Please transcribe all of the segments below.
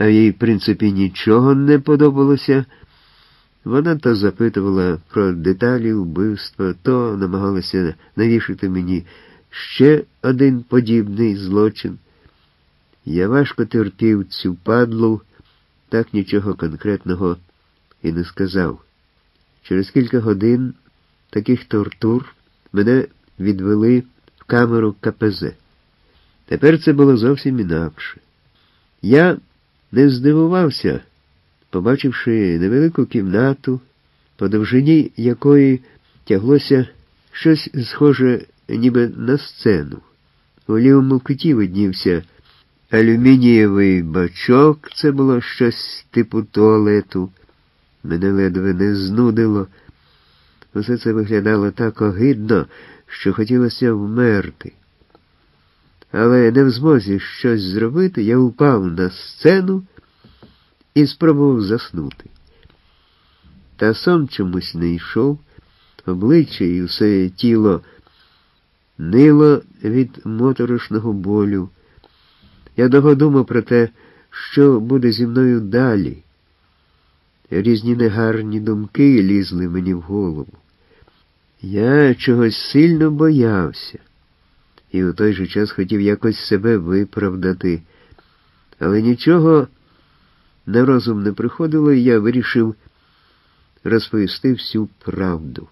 а їй, в принципі, нічого не подобалося. Вона то запитувала про деталі вбивства, то намагалася навішати мені ще один подібний злочин. Я важко терпів цю падлу, так нічого конкретного і не сказав. Через кілька годин таких тортур мене відвели в камеру КПЗ. Тепер це було зовсім інакше. Я не здивувався, побачивши невелику кімнату, по довжині якої тяглося щось схоже ніби на сцену. У лівому куті виднівся алюмінієвий бачок, це було щось типу туалету. Мене ледве не знудило. Усе це виглядало так огидно, що хотілося вмерти. Але не в змозі щось зробити, я упав на сцену і спробував заснути. Та сон чомусь не йшов, обличчя і все тіло нило від моторошного болю. Я довго думав про те, що буде зі мною далі. Різні негарні думки лізли мені в голову. Я чогось сильно боявся і у той же час хотів якось себе виправдати. Але нічого на розум не приходило, і я вирішив розповісти всю правду.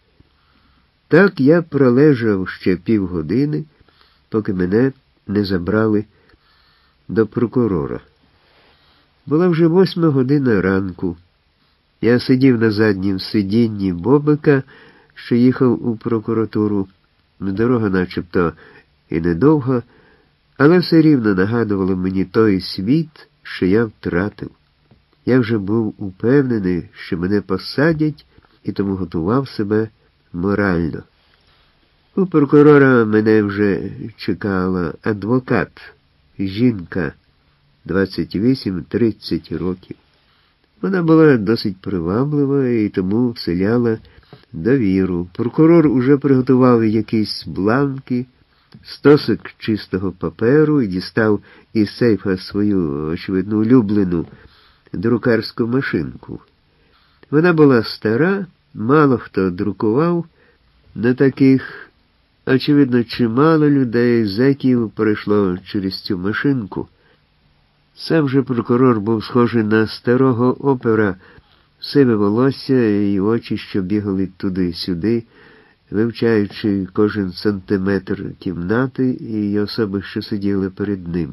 Так я пролежав ще півгодини, поки мене не забрали до прокурора. Була вже 8 година ранку. Я сидів на заднім сидінні Бобика, що їхав у прокуратуру. Дорога начебто і недовга, але все рівно нагадувало мені той світ, що я втратив. Я вже був упевнений, що мене посадять, і тому готував себе морально. У прокурора мене вже чекала адвокат, жінка, 28-30 років. Вона була досить приваблива і тому вселяла довіру. Прокурор уже приготував якісь бланки, стосик чистого паперу і дістав із сейфа свою, очевидно, улюблену друкарську машинку. Вона була стара, мало хто друкував, на таких, очевидно, чимало людей, зеків пройшло через цю машинку. Сам же прокурор був схожий на старого опера, сиве волосся і очі, що бігали туди-сюди, вивчаючи кожен сантиметр кімнати і особи, що сиділи перед ним.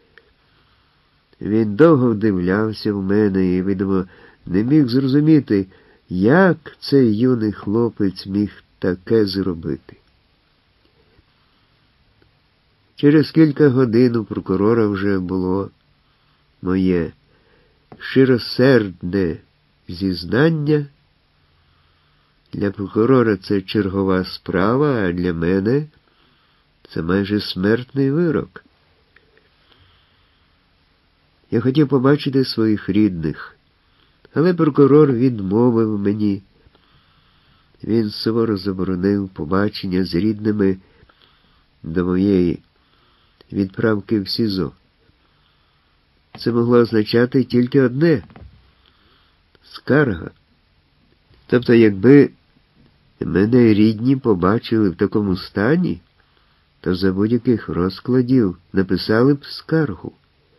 Він довго вдивлявся в мене і, видимо, не міг зрозуміти, як цей юний хлопець міг таке зробити. Через кілька годин у прокурора вже було моє щиросердне зізнання. Для прокурора це чергова справа, а для мене це майже смертний вирок. Я хотів побачити своїх рідних, але прокурор відмовив мені. Він суворо заборонив побачення з рідними до моєї відправки в СІЗО. Це могло означати тільки одне – скарга. Тобто, якби мене рідні побачили в такому стані, то за будь-яких розкладів написали б скаргу.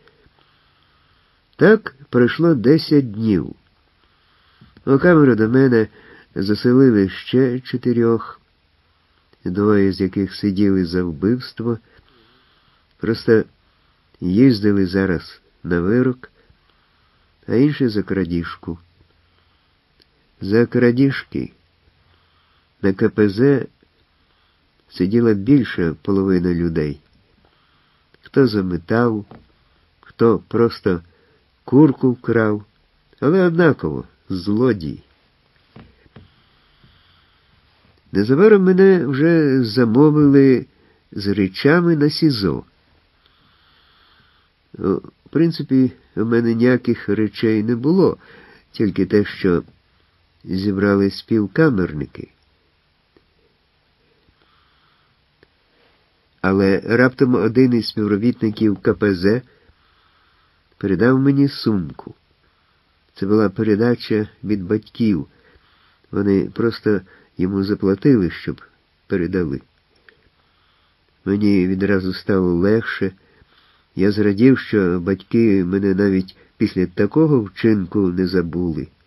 Так пройшло 10 днів. У камеру до мене заселили ще 4, 2 з яких сиділи за вбивство, просто їздили зараз на вирок, а інші за крадіжку. За крадіжки на КПЗ сиділа більша половина людей. Хто заметав, хто просто курку вкрав, але однаково злодій. Незабаром мене вже замовили з речами на СІЗО. В принципі, у мене ніяких речей не було, тільки те, що зібрали співкамерники. Але раптом один із співробітників КПЗ передав мені сумку. Це була передача від батьків. Вони просто йому заплатили, щоб передали. Мені відразу стало легше. Я зрадів, що батьки мене навіть після такого вчинку не забули.